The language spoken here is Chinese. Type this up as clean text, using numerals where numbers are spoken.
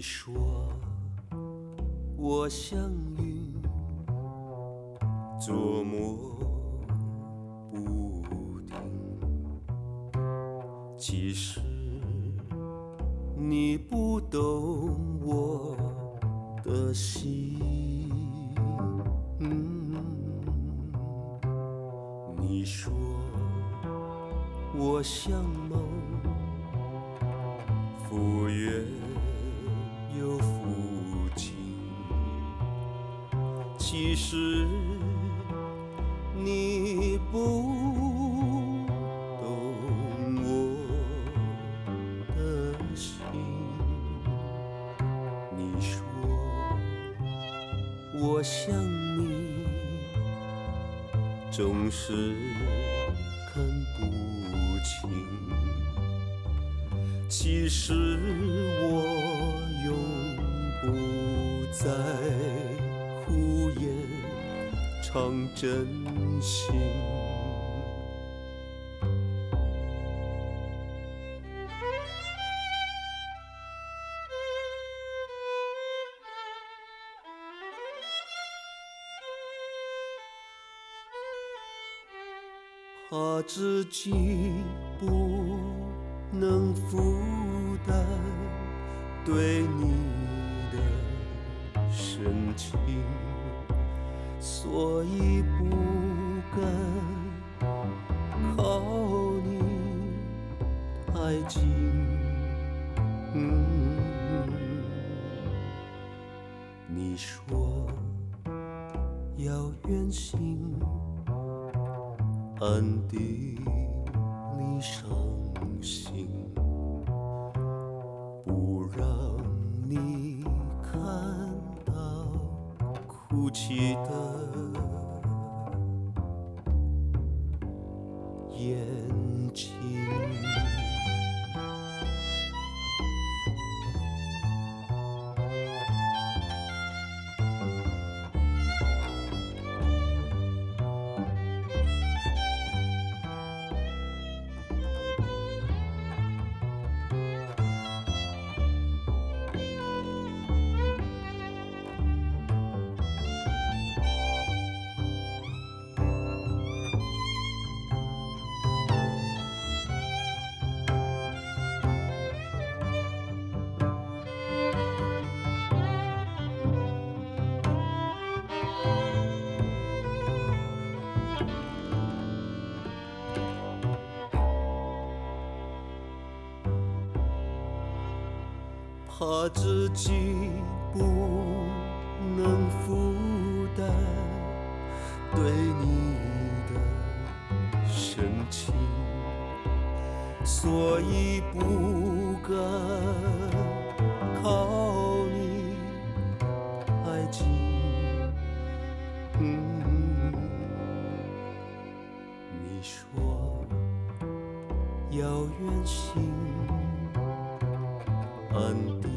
说我像云，捉摸不定，其实你不懂我的心。你说我像梦，忽远又忽近，其实你不懂我的心。你说我像你，总是看不清，其实我永不再胡言唱真心。怕自己不能负担对你的深情，所以不敢靠你太近。你说要远行，暗地里伤心，不让你看到哭泣的眼睛。怕自己不能负担对你的深情，所以不敢靠你太近。你说要远行，暗地